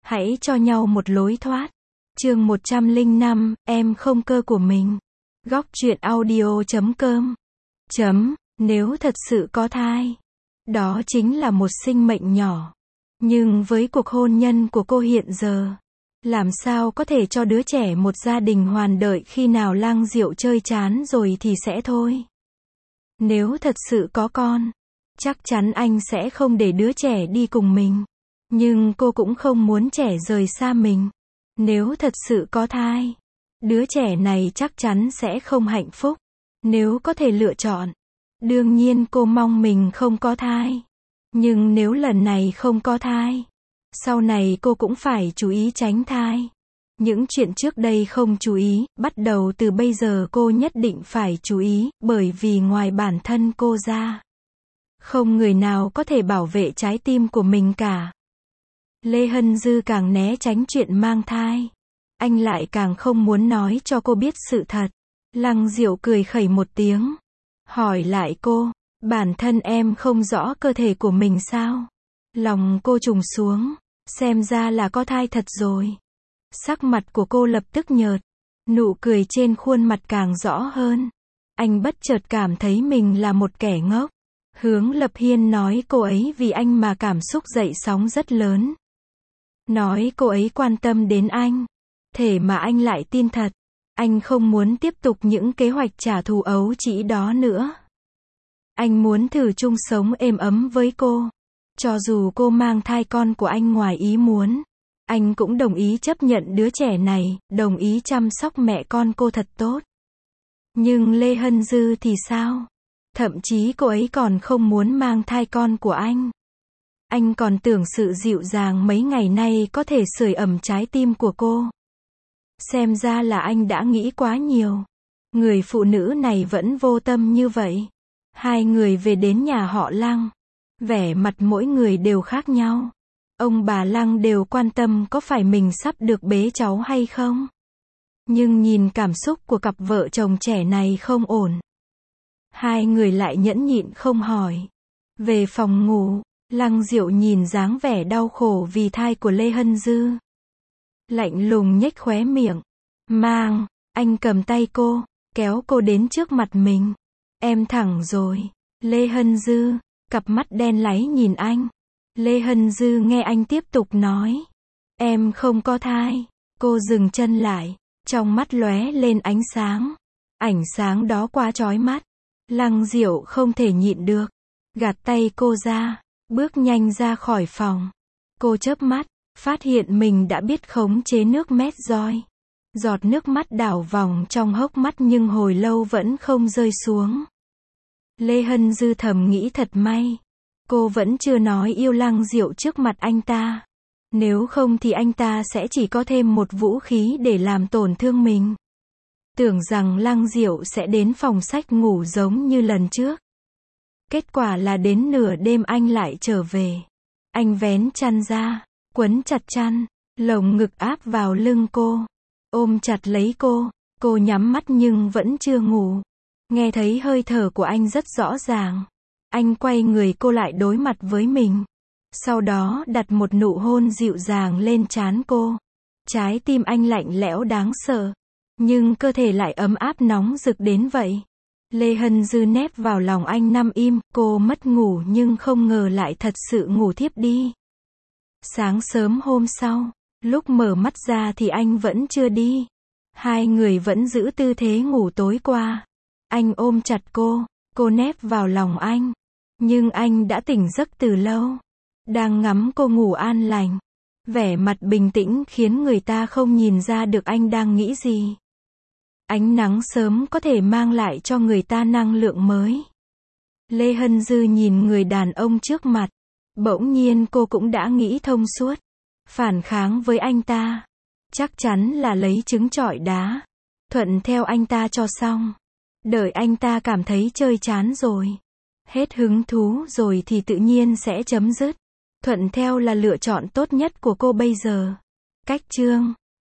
Hãy cho nhau một lối thoát. Chương 105, em không cơ của mình. Góc truyện audio.com. Nếu thật sự có thai, đó chính là một sinh mệnh nhỏ. Nhưng với cuộc hôn nhân của cô hiện giờ, làm sao có thể cho đứa trẻ một gia đình hoàn đợi, khi nào Lăng Diệu chơi chán rồi thì sẽ thôi. Nếu thật sự có con, chắc chắn anh sẽ không để đứa trẻ đi cùng mình. Nhưng cô cũng không muốn trẻ rời xa mình. Nếu thật sự có thai, đứa trẻ này chắc chắn sẽ không hạnh phúc. Nếu có thể lựa chọn, đương nhiên cô mong mình không có thai. Nhưng nếu lần này không có thai, sau này cô cũng phải chú ý tránh thai. Những chuyện trước đây không chú ý, bắt đầu từ bây giờ cô nhất định phải chú ý, bởi vì ngoài bản thân cô ra, không người nào có thể bảo vệ trái tim của mình cả. Lê Hân Dư càng né tránh chuyện mang thai, anh lại càng không muốn nói cho cô biết sự thật. Lăng Diệu cười khẩy một tiếng, hỏi lại cô, bản thân em không rõ cơ thể của mình sao? Lòng cô trùng xuống, xem ra là có thai thật rồi. Sắc mặt của cô lập tức nhợt, nụ cười trên khuôn mặt càng rõ hơn. Anh bất chợt cảm thấy mình là một kẻ ngốc. Hướng Lập Hiên nói cô ấy vì anh mà cảm xúc dậy sóng rất lớn. Nói cô ấy quan tâm đến anh. Thế mà anh lại tin thật. Anh không muốn tiếp tục những kế hoạch trả thù ấu trĩ đó nữa. Anh muốn thử chung sống êm ấm với cô. Cho dù cô mang thai con của anh ngoài ý muốn, anh cũng đồng ý chấp nhận đứa trẻ này, đồng ý chăm sóc mẹ con cô thật tốt. Nhưng Lê Hân Dư thì sao? Thậm chí cô ấy còn không muốn mang thai con của anh. Anh còn tưởng sự dịu dàng mấy ngày nay có thể sưởi ấm trái tim của cô. Xem ra là anh đã nghĩ quá nhiều. Người phụ nữ này vẫn vô tâm như vậy. Hai người về đến nhà họ Lăng. Vẻ mặt mỗi người đều khác nhau. Ông bà Lăng đều quan tâm có phải mình sắp được bế cháu hay không. Nhưng nhìn cảm xúc của cặp vợ chồng trẻ này không ổn. Hai người lại nhẫn nhịn không hỏi. Về phòng ngủ, Lăng Diệu nhìn dáng vẻ đau khổ vì thai của Lê Hân Dư. Lạnh lùng nhếch khóe miệng. Mang, anh cầm tay cô, kéo cô đến trước mặt mình. Em thẳng rồi. Lê Hân Dư, cặp mắt đen láy nhìn anh. Lê Hân Dư nghe anh tiếp tục nói. Em không có thai. Cô dừng chân lại, trong mắt lóe lên ánh sáng. Ánh sáng đó quá chói mắt. Lăng Diệu không thể nhịn được. Gạt tay cô ra, bước nhanh ra khỏi phòng. Cô chớp mắt, phát hiện mình đã biết khống chế nước mét roi. Giọt nước mắt đảo vòng trong hốc mắt nhưng hồi lâu vẫn không rơi xuống. Lê Hân Dư thầm nghĩ thật may. Cô vẫn chưa nói yêu Lăng Diệu trước mặt anh ta. Nếu không thì anh ta sẽ chỉ có thêm một vũ khí để làm tổn thương mình. Tưởng rằng Lăng Diệu sẽ đến phòng sách ngủ giống như lần trước. Kết quả là đến nửa đêm anh lại trở về. Anh vén chăn ra, quấn chặt chăn, lồng ngực áp vào lưng cô, ôm chặt lấy cô nhắm mắt nhưng vẫn chưa ngủ. Nghe thấy hơi thở của anh rất rõ ràng. Anh quay người cô lại đối mặt với mình. Sau đó đặt một nụ hôn dịu dàng lên trán cô. Trái tim anh lạnh lẽo đáng sợ. Nhưng cơ thể lại ấm áp nóng rực đến vậy. Lê Hân Dư nép vào lòng anh nằm im. Cô mất ngủ nhưng không ngờ lại thật sự ngủ thiếp đi. Sáng sớm hôm sau, lúc mở mắt ra thì anh vẫn chưa đi. Hai người vẫn giữ tư thế ngủ tối qua. Anh ôm chặt cô nép vào lòng anh. Nhưng anh đã tỉnh giấc từ lâu. Đang ngắm cô ngủ an lành. Vẻ mặt bình tĩnh khiến người ta không nhìn ra được anh đang nghĩ gì. Ánh nắng sớm có thể mang lại cho người ta năng lượng mới. Lê Hân Dư nhìn người đàn ông trước mặt. Bỗng nhiên cô cũng đã nghĩ thông suốt. Phản kháng với anh ta, chắc chắn là lấy trứng trọi đá. Thuận theo anh ta cho xong. Đợi anh ta cảm thấy chơi chán rồi, hết hứng thú rồi thì tự nhiên sẽ chấm dứt. Thuận theo là lựa chọn tốt nhất của cô bây giờ. Cách chương